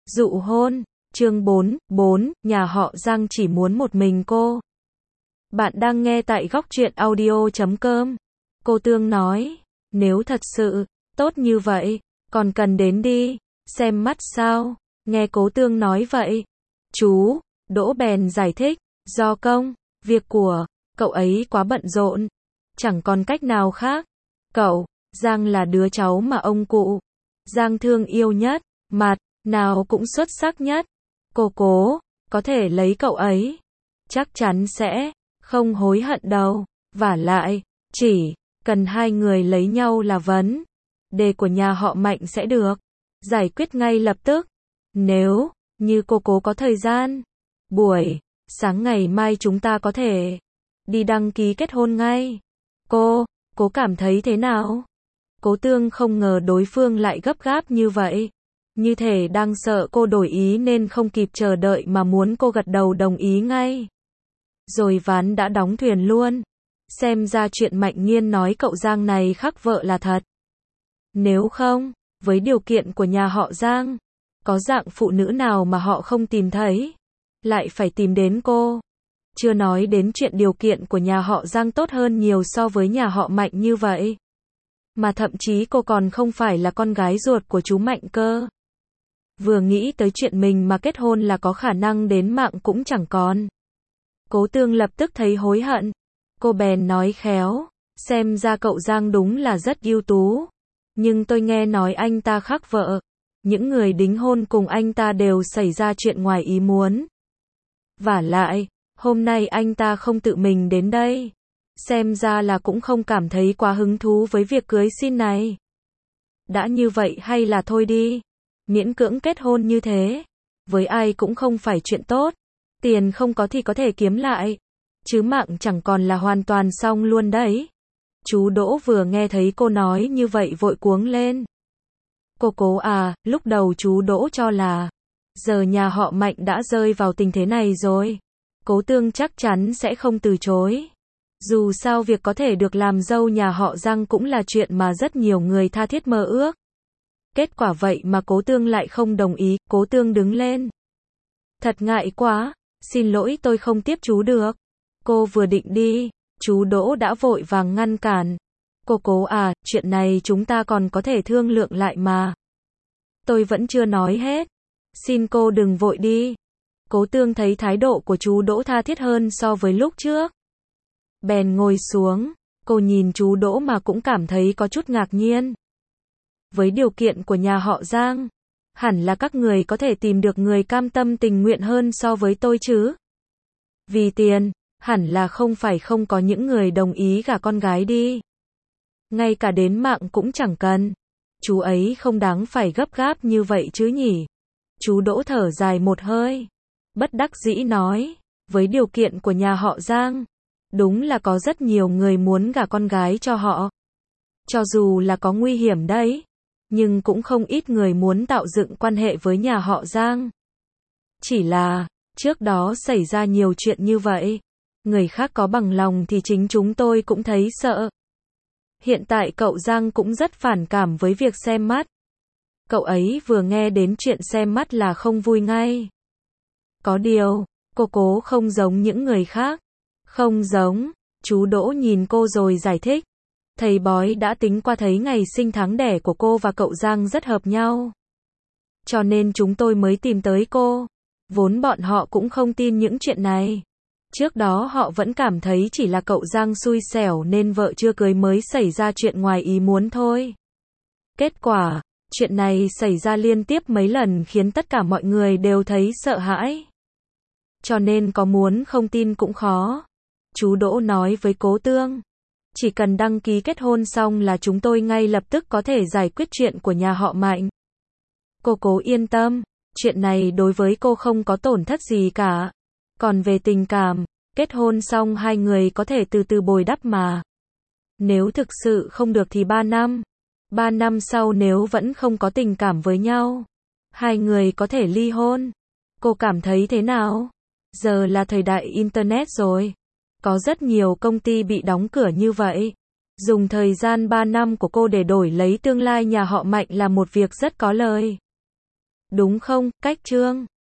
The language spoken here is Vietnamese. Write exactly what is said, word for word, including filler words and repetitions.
Dụ hôn, chương bốn, bốn, nhà họ Giang chỉ muốn một mình cô. Bạn đang nghe tại góc truyện audio chấm com. Cô Tương nói, nếu thật sự tốt như vậy, còn cần đến đi xem mắt sao? Nghe Cố Tương nói vậy, chú Đỗ bèn giải thích, do công việc của cậu ấy quá bận rộn, chẳng còn cách nào khác. Cậu Giang là đứa cháu mà ông cụ Giang thương yêu nhất, mặt nào cũng xuất sắc nhất. Cô Cố có thể lấy cậu ấy, chắc chắn sẽ không hối hận đâu. Vả lại, chỉ cần hai người lấy nhau là vấn đề của nhà họ Mạnh sẽ được giải quyết ngay lập tức. Nếu như cô Cố có thời gian, buổi sáng ngày mai chúng ta có thể đi đăng ký kết hôn ngay. Cô Cố cảm thấy thế nào? Cố Tương không ngờ đối phương lại gấp gáp như vậy, như thể đang sợ cô đổi ý nên không kịp chờ đợi mà muốn cô gật đầu đồng ý ngay. Rồi ván đã đóng thuyền luôn. Xem ra chuyện Mạnh Nghiên nói cậu Giang này khắc vợ là thật. Nếu không, với điều kiện của nhà họ Giang, có dạng phụ nữ nào mà họ không tìm thấy, lại phải tìm đến cô. Chưa nói đến chuyện điều kiện của nhà họ Giang tốt hơn nhiều so với nhà họ Mạnh như vậy. Mà thậm chí cô còn không phải là con gái ruột của chú Mạnh cơ. Vừa nghĩ tới chuyện mình mà kết hôn là có khả năng đến mạng cũng chẳng còn. Cố Tương lập tức thấy hối hận. Cô bèn nói khéo, xem ra cậu Giang đúng là rất ưu tú. Nhưng tôi nghe nói anh ta khắc vợ. Những người đính hôn cùng anh ta đều xảy ra chuyện ngoài ý muốn. Vả lại, hôm nay anh ta không tự mình đến đây. Xem ra là cũng không cảm thấy quá hứng thú với việc cưới xin này. Đã như vậy hay là thôi đi. Miễn cưỡng kết hôn như thế, với ai cũng không phải chuyện tốt. Tiền không có thì có thể kiếm lại, chứ mạng chẳng còn là hoàn toàn xong luôn đấy. Chú Đỗ vừa nghe thấy cô nói như vậy vội cuống lên. Cô Cố à, lúc đầu chú Đỗ cho là giờ nhà họ Mạnh đã rơi vào tình thế này rồi, Cố Tương chắc chắn sẽ không từ chối. Dù sao việc có thể được làm dâu nhà họ Giang cũng là chuyện mà rất nhiều người tha thiết mơ ước. Kết quả vậy mà Cố Tương lại không đồng ý. Cố Tương đứng lên. Thật ngại quá, xin lỗi tôi không tiếp chú được. Cô vừa định đi, chú Đỗ đã vội vàng ngăn cản. Cô Cố à, chuyện này chúng ta còn có thể thương lượng lại mà. Tôi vẫn chưa nói hết. Xin cô đừng vội đi. Cố Tương thấy thái độ của chú Đỗ tha thiết hơn so với lúc trước. Bèn ngồi xuống, cô nhìn chú Đỗ mà cũng cảm thấy có chút ngạc nhiên. Với điều kiện của nhà họ Giang, hẳn là các người có thể tìm được người cam tâm tình nguyện hơn so với tôi chứ. Vì tiền, hẳn là không phải không có những người đồng ý gả con gái đi. Ngay cả đến mạng cũng chẳng cần. Chú ấy không đáng phải gấp gáp như vậy chứ nhỉ. Chú Đỗ thở dài một hơi, bất đắc dĩ nói, với điều kiện của nhà họ Giang, đúng là có rất nhiều người muốn gả con gái cho họ. Cho dù là có nguy hiểm đấy, nhưng cũng không ít người muốn tạo dựng quan hệ với nhà họ Giang. Chỉ là, trước đó xảy ra nhiều chuyện như vậy, người khác có bằng lòng thì chính chúng tôi cũng thấy sợ. Hiện tại cậu Giang cũng rất phản cảm với việc xem mắt. Cậu ấy vừa nghe đến chuyện xem mắt là không vui ngay. Có điều, cô Cố không giống những người khác. Không giống, chú Đỗ nhìn cô rồi giải thích. Thầy bói đã tính qua thấy ngày sinh tháng đẻ của cô và cậu Giang rất hợp nhau. Cho nên chúng tôi mới tìm tới cô. Vốn bọn họ cũng không tin những chuyện này. Trước đó họ vẫn cảm thấy chỉ là cậu Giang xui xẻo nên vợ chưa cưới mới xảy ra chuyện ngoài ý muốn thôi. Kết quả, chuyện này xảy ra liên tiếp mấy lần khiến tất cả mọi người đều thấy sợ hãi. Cho nên có muốn không tin cũng khó. Chú Đỗ nói với Cố Tương. Chỉ cần đăng ký kết hôn xong là chúng tôi ngay lập tức có thể giải quyết chuyện của nhà họ Mạnh. Cô Cố yên tâm, chuyện này đối với cô không có tổn thất gì cả. Còn về tình cảm, kết hôn xong hai người có thể từ từ bồi đắp mà. Nếu thực sự không được thì ba năm. Ba năm sau nếu vẫn không có tình cảm với nhau, hai người có thể ly hôn. Cô cảm thấy thế nào? Giờ là thời đại Internet rồi. Có rất nhiều công ty bị đóng cửa như vậy. Dùng thời gian ba năm của cô để đổi lấy tương lai nhà họ Mạnh là một việc rất có lời. đúng không, cách trương?